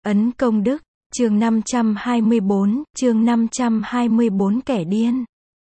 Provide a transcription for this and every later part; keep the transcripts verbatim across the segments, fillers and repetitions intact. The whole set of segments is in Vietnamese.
Ấn công đức, chương năm trăm hai mươi bốn, chương năm trăm hai mươi bốn kẻ điên.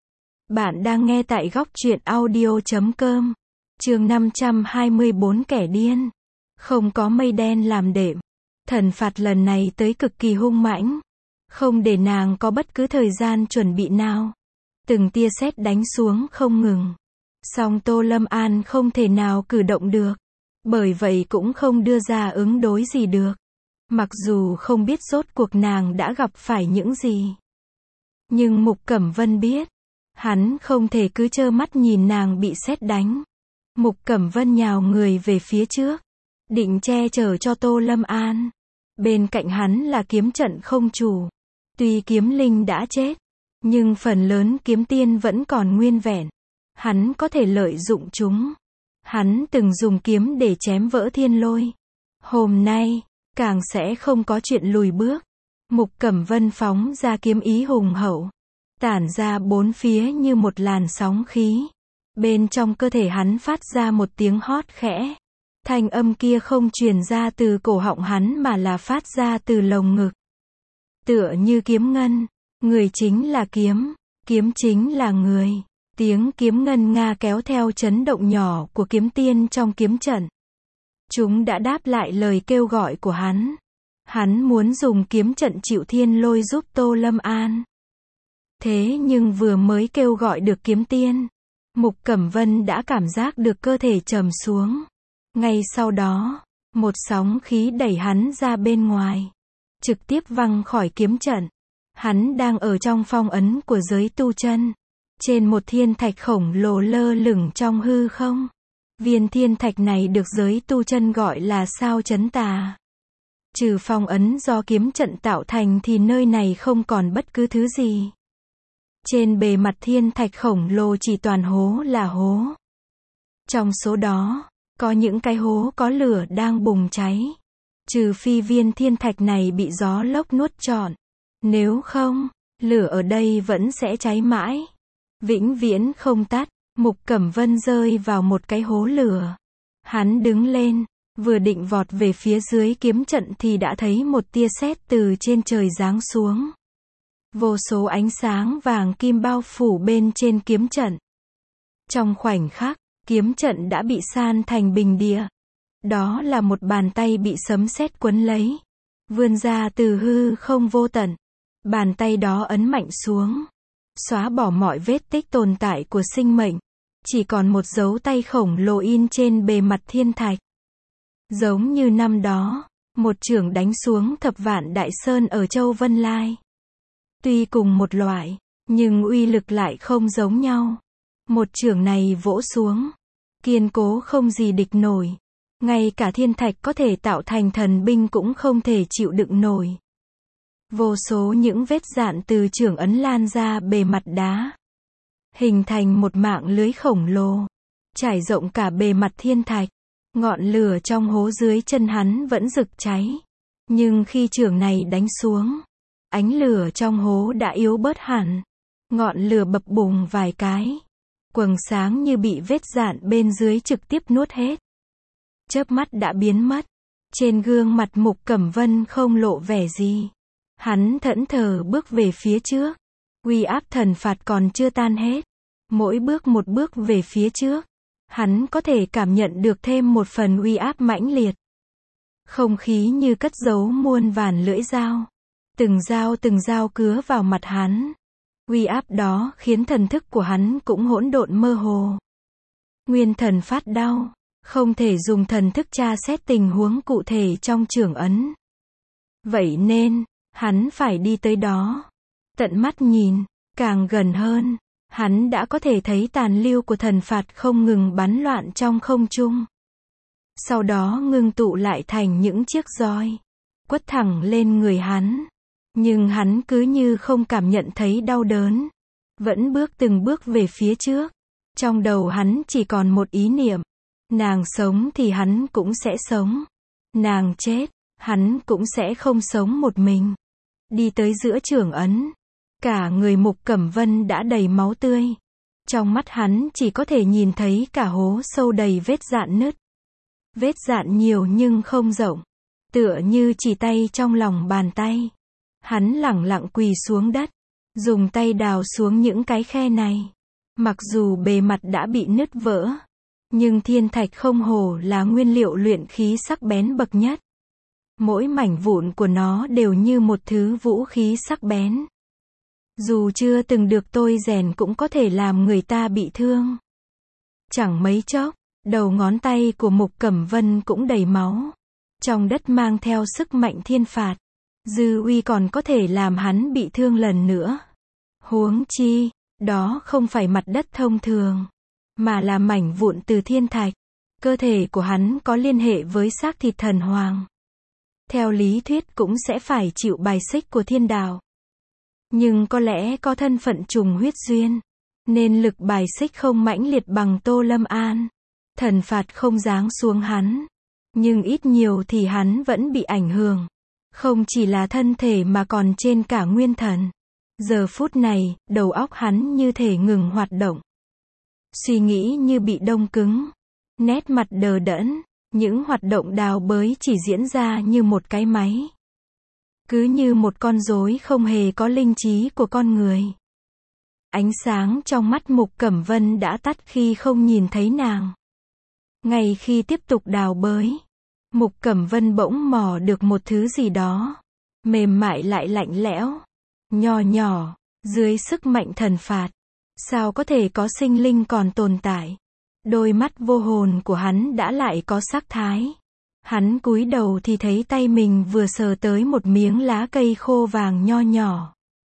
Bạn đang nghe tại góc truyện audio chấm com. Chương năm trăm hai mươi bốn kẻ điên. Không có mây đen làm đệm. Thần phạt lần này tới cực kỳ hung mãnh. Không để nàng có bất cứ thời gian chuẩn bị nào. Từng tia sét đánh xuống không ngừng. Song Tô Lâm An không thể nào cử động được. Bởi vậy cũng không đưa ra ứng đối gì được. Mặc dù không biết rốt cuộc nàng đã gặp phải những gì. Nhưng Mục Cẩm Vân biết. Hắn không thể cứ trơ mắt nhìn nàng bị sét đánh. Mục Cẩm Vân nhào người về phía trước. Định che chở cho Tô Lâm An. Bên cạnh hắn là kiếm trận không chủ. Tuy kiếm linh đã chết. Nhưng phần lớn kiếm tiên vẫn còn nguyên vẹn. Hắn có thể lợi dụng chúng. Hắn từng dùng kiếm để chém vỡ thiên lôi. Hôm nay, càng sẽ không có chuyện lùi bước. Mục Cẩm Vân phóng ra kiếm ý hùng hậu. Tản ra bốn phía như một làn sóng khí. Bên trong cơ thể hắn phát ra một tiếng hót khẽ. Thanh âm kia không truyền ra từ cổ họng hắn mà là phát ra từ lồng ngực. Tựa như kiếm ngân. Người chính là kiếm. Kiếm chính là người. Tiếng kiếm ngân nga kéo theo chấn động nhỏ của kiếm tiên trong kiếm trận. Chúng đã đáp lại lời kêu gọi của hắn. Hắn muốn dùng kiếm trận chịu thiên lôi giúp Tô Lâm An. Thế nhưng vừa mới kêu gọi được kiếm tiên, Mục Cẩm Vân đã cảm giác được cơ thể trầm xuống. Ngay sau đó, một sóng khí đẩy hắn ra bên ngoài. Trực tiếp văng khỏi kiếm trận. Hắn đang ở trong phong ấn của giới tu chân. Trên một thiên thạch khổng lồ lơ lửng trong hư không. Viên thiên thạch này được giới tu chân gọi là sao chấn tà. Trừ phong ấn do kiếm trận tạo thành thì nơi này không còn bất cứ thứ gì. Trên bề mặt thiên thạch khổng lồ chỉ toàn hố là hố. Trong số đó, có những cái hố có lửa đang bùng cháy. Trừ phi viên thiên thạch này bị gió lốc nuốt trọn. Nếu không, lửa ở đây vẫn sẽ cháy mãi. Vĩnh viễn không tắt. Mục Cẩm Vân rơi vào một cái hố lửa. Hắn đứng lên, vừa định vọt về phía dưới kiếm trận thì đã thấy một tia sét từ trên trời giáng xuống. Vô số ánh sáng vàng kim bao phủ bên trên kiếm trận. Trong khoảnh khắc, kiếm trận đã bị san thành bình địa. Đó là một bàn tay bị sấm sét quấn lấy. Vươn ra từ hư không vô tận. Bàn tay đó ấn mạnh xuống. Xóa bỏ mọi vết tích tồn tại của sinh mệnh. Chỉ còn một dấu tay khổng lồ in trên bề mặt thiên thạch. Giống như năm đó, một chưởng đánh xuống thập vạn đại sơn ở Châu Vân Lai. Tuy cùng một loại, nhưng uy lực lại không giống nhau. Một chưởng này vỗ xuống, kiên cố không gì địch nổi. Ngay cả thiên thạch có thể tạo thành thần binh cũng không thể chịu đựng nổi. Vô số những vết dạn từ chưởng ấn lan ra bề mặt đá. Hình thành một mạng lưới khổng lồ. Trải rộng cả bề mặt thiên thạch. Ngọn lửa trong hố dưới chân hắn vẫn rực cháy. Nhưng khi chưởng này đánh xuống, ánh lửa trong hố đã yếu bớt hẳn. Ngọn lửa bập bùng vài cái. Quầng sáng như bị vết dạn bên dưới trực tiếp nuốt hết. Chớp mắt đã biến mất. Trên gương mặt Mục Cẩm Vân không lộ vẻ gì. Hắn thẫn thờ bước về phía trước. Uy áp thần phạt còn chưa tan hết. Mỗi bước một bước về phía trước, hắn có thể cảm nhận được thêm một phần uy áp mãnh liệt. Không khí như cất giấu muôn vàn lưỡi dao. Từng dao từng dao cứa vào mặt hắn. Uy áp đó khiến thần thức của hắn cũng hỗn độn mơ hồ. Nguyên thần phát đau. Không thể dùng thần thức tra xét tình huống cụ thể trong chưởng ấn. Vậy nên, hắn phải đi tới đó. Tận mắt nhìn, càng gần hơn, hắn đã có thể thấy tàn lưu của thần phạt không ngừng bắn loạn trong không trung. Sau đó ngưng tụ lại thành những chiếc roi, quất thẳng lên người hắn. Nhưng hắn cứ như không cảm nhận thấy đau đớn. Vẫn bước từng bước về phía trước. Trong đầu hắn chỉ còn một ý niệm. Nàng sống thì hắn cũng sẽ sống. Nàng chết, hắn cũng sẽ không sống một mình. Đi tới giữa chưởng ấn. Cả người Mục Cẩm Vân đã đầy máu tươi. Trong mắt hắn chỉ có thể nhìn thấy cả hố sâu đầy vết dạn nứt. Vết dạn nhiều nhưng không rộng. Tựa như chỉ tay trong lòng bàn tay. Hắn lẳng lặng quỳ xuống đất, dùng tay đào xuống những cái khe này. Mặc dù bề mặt đã bị nứt vỡ, nhưng thiên thạch không hổ là nguyên liệu luyện khí sắc bén bậc nhất. Mỗi mảnh vụn của nó đều như một thứ vũ khí sắc bén. Dù chưa từng được tôi rèn cũng có thể làm người ta bị thương. Chẳng mấy chốc, đầu ngón tay của Mục Cẩm Vân cũng đầy máu. Trong đất mang theo sức mạnh thiên phạt. Dư uy còn có thể làm hắn bị thương lần nữa. Huống chi, đó không phải mặt đất thông thường, mà là mảnh vụn từ thiên thạch. Cơ thể của hắn có liên hệ với xác thịt thần hoàng. Theo lý thuyết cũng sẽ phải chịu bài xích của thiên đạo. Nhưng có lẽ có thân phận trùng huyết duyên, nên lực bài xích không mãnh liệt bằng Tô Lâm An. Thần phạt không giáng xuống hắn, nhưng ít nhiều thì hắn vẫn bị ảnh hưởng. Không chỉ là thân thể mà còn trên cả nguyên thần. Giờ phút này, đầu óc hắn như thể ngừng hoạt động. Suy nghĩ như bị đông cứng. Nét mặt đờ đẫn. Những hoạt động đào bới chỉ diễn ra như một cái máy. Cứ như một con rối không hề có linh trí của con người. Ánh sáng trong mắt Mục Cẩm Vân đã tắt khi không nhìn thấy nàng. Ngay khi tiếp tục đào bới, Mục Cẩm Vân bỗng mò được một thứ gì đó. Mềm mại lại lạnh lẽo. Nho nhỏ, dưới sức mạnh thần phạt. Sao có thể có sinh linh còn tồn tại? Đôi mắt vô hồn của hắn đã lại có sắc thái. Hắn cúi đầu thì thấy tay mình vừa sờ tới một miếng lá cây khô vàng nho nhỏ.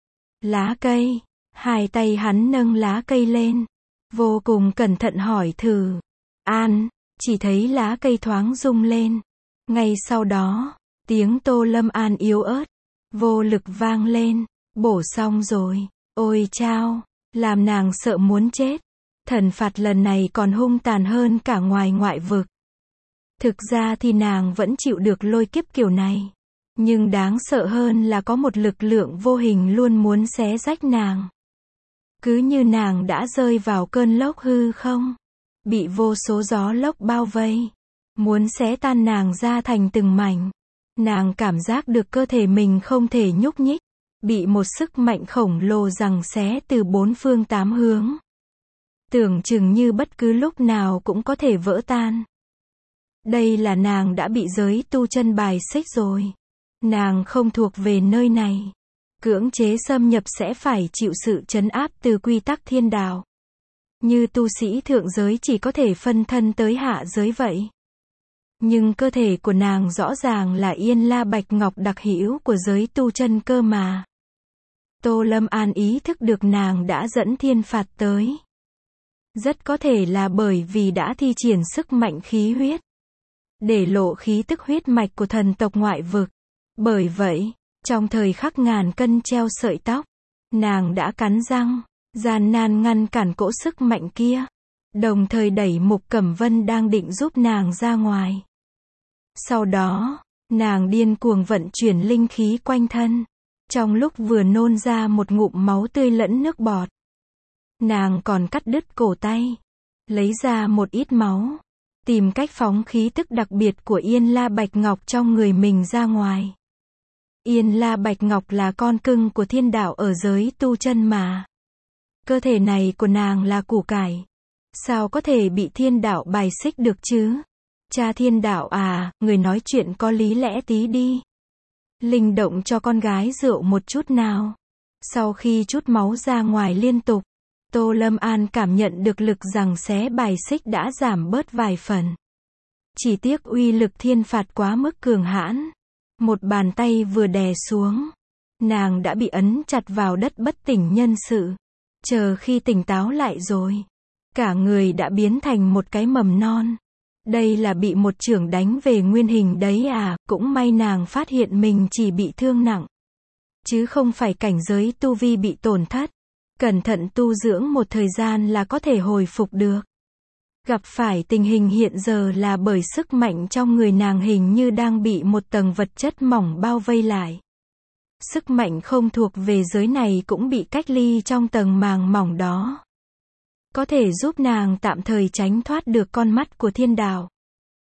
Lá cây. Hai tay hắn nâng lá cây lên. Vô cùng cẩn thận hỏi thử. An. Chỉ thấy lá cây thoáng rung lên. Ngay sau đó, tiếng Tô Lâm An yếu ớt, vô lực vang lên. Bổ xong rồi. Ôi chao. Làm nàng sợ muốn chết. Thần phạt lần này còn hung tàn hơn cả ngoài ngoại vực. Thực ra thì nàng vẫn chịu được lôi kiếp kiểu này. Nhưng đáng sợ hơn là có một lực lượng vô hình luôn muốn xé rách nàng. Cứ như nàng đã rơi vào cơn lốc hư không? Bị vô số gió lốc bao vây. Muốn xé tan nàng ra thành từng mảnh. Nàng cảm giác được cơ thể mình không thể nhúc nhích. Bị một sức mạnh khổng lồ giằng xé từ bốn phương tám hướng. Tưởng chừng như bất cứ lúc nào cũng có thể vỡ tan. Đây là nàng đã bị giới tu chân bài xích rồi. Nàng không thuộc về nơi này. Cưỡng chế xâm nhập sẽ phải chịu sự trấn áp từ quy tắc thiên đạo. Như tu sĩ thượng giới chỉ có thể phân thân tới hạ giới vậy. Nhưng cơ thể của nàng rõ ràng là Yên La Bạch Ngọc đặc hữu của giới tu chân cơ mà. Tô Lâm An ý thức được nàng đã dẫn thiên phạt tới. Rất có thể là bởi vì đã thi triển sức mạnh khí huyết. Để lộ khí tức huyết mạch của thần tộc ngoại vực. Bởi vậy, trong thời khắc ngàn cân treo sợi tóc, nàng đã cắn răng, gian nan ngăn cản cỗ sức mạnh kia. Đồng thời đẩy Mục Cẩm Vân đang định giúp nàng ra ngoài. Sau đó, nàng điên cuồng vận chuyển linh khí quanh thân. Trong lúc vừa nôn ra một ngụm máu tươi lẫn nước bọt. Nàng còn cắt đứt cổ tay. Lấy ra một ít máu. Tìm cách phóng khí tức đặc biệt của Yên La Bạch Ngọc trong người mình ra ngoài. Yên La Bạch Ngọc là con cưng của thiên đạo ở giới tu chân mà. Cơ thể này của nàng là củ cải. Sao có thể bị thiên đạo bài xích được chứ? Cha thiên đạo à, người nói chuyện có lý lẽ tí đi. Linh động cho con gái rượu một chút nào. Sau khi chút máu ra ngoài liên tục, Tô Lâm An cảm nhận được lực giằng xé bài xích đã giảm bớt vài phần. Chỉ tiếc uy lực thiên phạt quá mức cường hãn. Một bàn tay vừa đè xuống, nàng đã bị ấn chặt vào đất bất tỉnh nhân sự. Chờ khi tỉnh táo lại rồi, cả người đã biến thành một cái mầm non. Đây là bị một chưởng đánh về nguyên hình đấy à, cũng may nàng phát hiện mình chỉ bị thương nặng. Chứ không phải cảnh giới tu vi bị tổn thất. Cẩn thận tu dưỡng một thời gian là có thể hồi phục được. Gặp phải tình hình hiện giờ là bởi sức mạnh trong người nàng hình như đang bị một tầng vật chất mỏng bao vây lại. Sức mạnh không thuộc về giới này cũng bị cách ly trong tầng màng mỏng đó. Có thể giúp nàng tạm thời tránh thoát được con mắt của thiên đạo.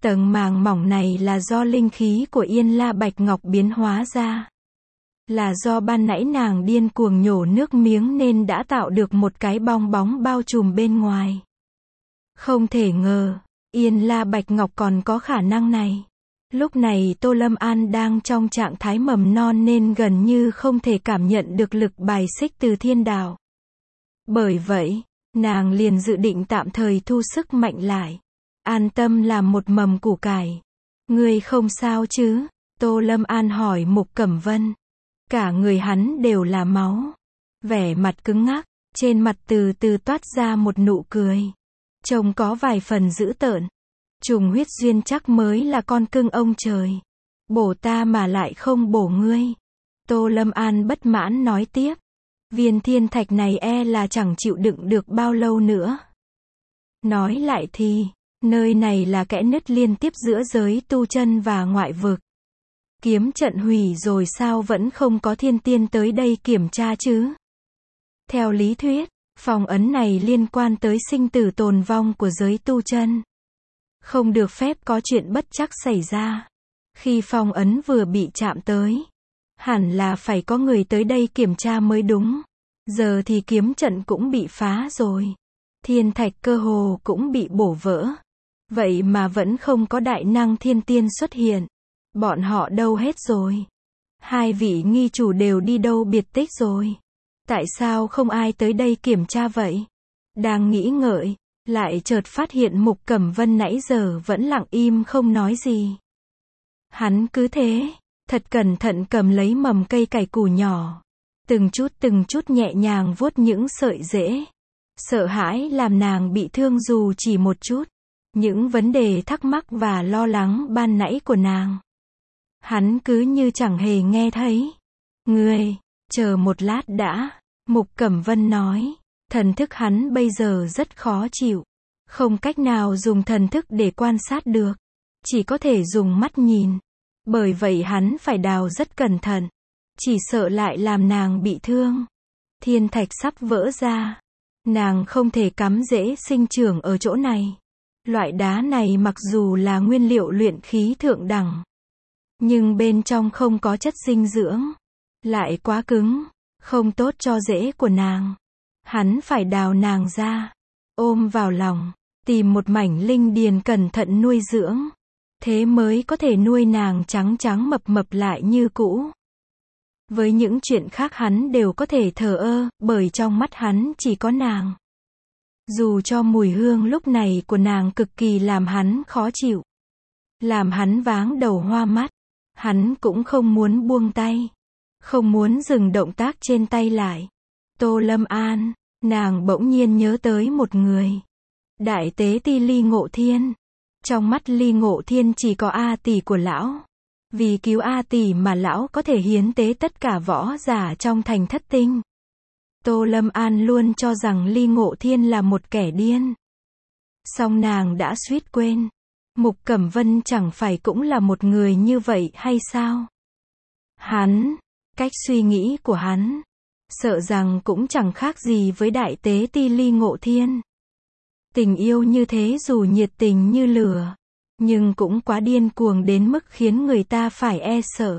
Tầng màng mỏng này là do linh khí của Yên La Bạch Ngọc biến hóa ra. Là do ban nãy nàng điên cuồng nhổ nước miếng nên đã tạo được một cái bong bóng bao trùm bên ngoài. Không thể ngờ, Yên La Bạch Ngọc còn có khả năng này. Lúc này Tô Lâm An đang trong trạng thái mầm non nên gần như không thể cảm nhận được lực bài xích từ thiên đạo. Bởi vậy, nàng liền dự định tạm thời thu sức mạnh lại. An tâm làm một mầm củ cải. Ngươi không sao chứ? Tô Lâm An hỏi Mục Cẩm Vân. Cả người hắn đều là máu. Vẻ mặt cứng ngắc, trên mặt từ từ toát ra một nụ cười. Trông có vài phần dữ tợn. Trùng huyết duyên chắc mới là con cưng ông trời. Bổ ta mà lại không bổ ngươi. Tô Lâm An bất mãn nói tiếp. Viên thiên thạch này e là chẳng chịu đựng được bao lâu nữa. Nói lại thì, nơi này là kẽ nứt liên tiếp giữa giới tu chân và ngoại vực. Kiếm trận hủy rồi sao vẫn không có thiên tiên tới đây kiểm tra chứ? Theo lý thuyết, phong ấn này liên quan tới sinh tử tồn vong của giới tu chân. Không được phép có chuyện bất trắc xảy ra. Khi phong ấn vừa bị chạm tới, hẳn là phải có người tới đây kiểm tra mới đúng. Giờ thì kiếm trận cũng bị phá rồi. Thiên thạch cơ hồ cũng bị bổ vỡ. Vậy mà vẫn không có đại năng thiên tiên xuất hiện. Bọn họ đâu hết rồi? Hai vị nghi chủ đều đi đâu biệt tích rồi? Tại sao không ai tới đây kiểm tra vậy? Đang nghĩ ngợi, lại chợt phát hiện Mục Cẩm Vân nãy giờ vẫn lặng im không nói gì. Hắn cứ thế, thật cẩn thận cầm lấy mầm cây cải củ nhỏ. Từng chút từng chút nhẹ nhàng vuốt những sợi rễ. Sợ hãi làm nàng bị thương dù chỉ một chút. Những vấn đề thắc mắc và lo lắng ban nãy của nàng. Hắn cứ như chẳng hề nghe thấy. Ngươi, chờ một lát đã. Mục Cẩm Vân nói. Thần thức hắn bây giờ rất khó chịu. Không cách nào dùng thần thức để quan sát được. Chỉ có thể dùng mắt nhìn. Bởi vậy hắn phải đào rất cẩn thận. Chỉ sợ lại làm nàng bị thương. Thiên thạch sắp vỡ ra. Nàng không thể cắm rễ sinh trưởng ở chỗ này. Loại đá này mặc dù là nguyên liệu luyện khí thượng đẳng, nhưng bên trong không có chất dinh dưỡng. Lại quá cứng. Không tốt cho rễ của nàng. Hắn phải đào nàng ra. Ôm vào lòng. Tìm một mảnh linh điền cẩn thận nuôi dưỡng. Thế mới có thể nuôi nàng trắng trắng mập mập lại như cũ. Với những chuyện khác hắn đều có thể thờ ơ, bởi trong mắt hắn chỉ có nàng. Dù cho mùi hương lúc này của nàng cực kỳ làm hắn khó chịu. Làm hắn váng đầu hoa mắt. Hắn cũng không muốn buông tay. Không muốn dừng động tác trên tay lại. Tô Lâm An, nàng bỗng nhiên nhớ tới một người. Đại tế ti Ly Ngộ Thiên. Trong mắt Ly Ngộ Thiên chỉ có A tỷ của lão. Vì cứu A tỷ mà lão có thể hiến tế tất cả võ giả trong thành thất tinh. Tô Lâm An luôn cho rằng Ly Ngộ Thiên là một kẻ điên. Song nàng đã suýt quên. Mục Cẩm Vân chẳng phải cũng là một người như vậy hay sao? Hắn, cách suy nghĩ của hắn, sợ rằng cũng chẳng khác gì với đại tế ti Ly Ngộ Thiên. Tình yêu như thế dù nhiệt tình như lửa, nhưng cũng quá điên cuồng đến mức khiến người ta phải e sợ.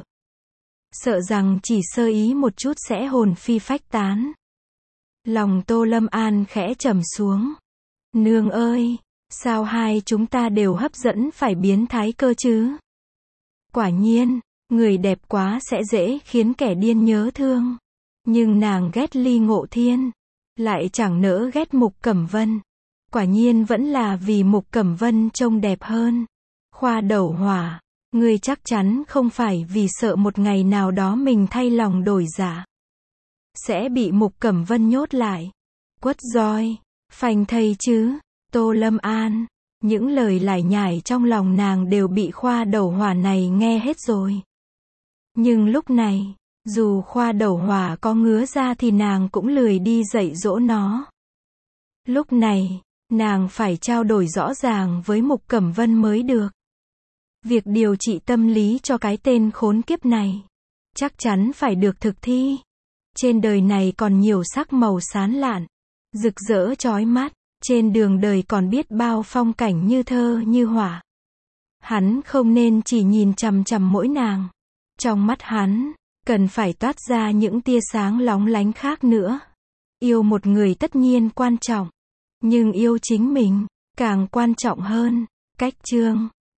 Sợ rằng chỉ sơ ý một chút sẽ hồn phi phách tán. Lòng Tô Lâm An khẽ trầm xuống. Nương ơi, sao hai chúng ta đều hấp dẫn phải biến thái cơ chứ? Quả nhiên, người đẹp quá sẽ dễ khiến kẻ điên nhớ thương. Nhưng nàng ghét Ly Ngộ Thiên, lại chẳng nỡ ghét Mục Cẩm Vân. Quả nhiên vẫn là vì Mục Cẩm Vân trông đẹp hơn. Khoa Đầu Hỏa, ngươi chắc chắn không phải vì sợ một ngày nào đó mình thay lòng đổi dạ, sẽ bị Mục Cẩm Vân nhốt lại. Quất roi, phanh thây chứ? Tô Lâm An, những lời lải nhải trong lòng nàng đều bị Khoa Đầu Hỏa này nghe hết rồi. Nhưng lúc này, dù Khoa Đầu Hỏa có ngứa ra thì nàng cũng lười đi dạy dỗ nó. Lúc này, nàng phải trao đổi rõ ràng với Mục Cẩm Vân mới được. Việc điều trị tâm lý cho cái tên khốn kiếp này, chắc chắn phải được thực thi. Trên đời này còn nhiều sắc màu sáng lạn, rực rỡ chói mắt. Trên đường đời còn biết bao phong cảnh như thơ như họa. Hắn không nên chỉ nhìn chằm chằm mỗi nàng. Trong mắt hắn, cần phải toát ra những tia sáng lóng lánh khác nữa. Yêu một người tất nhiên quan trọng, nhưng yêu chính mình, càng quan trọng hơn. Cách chương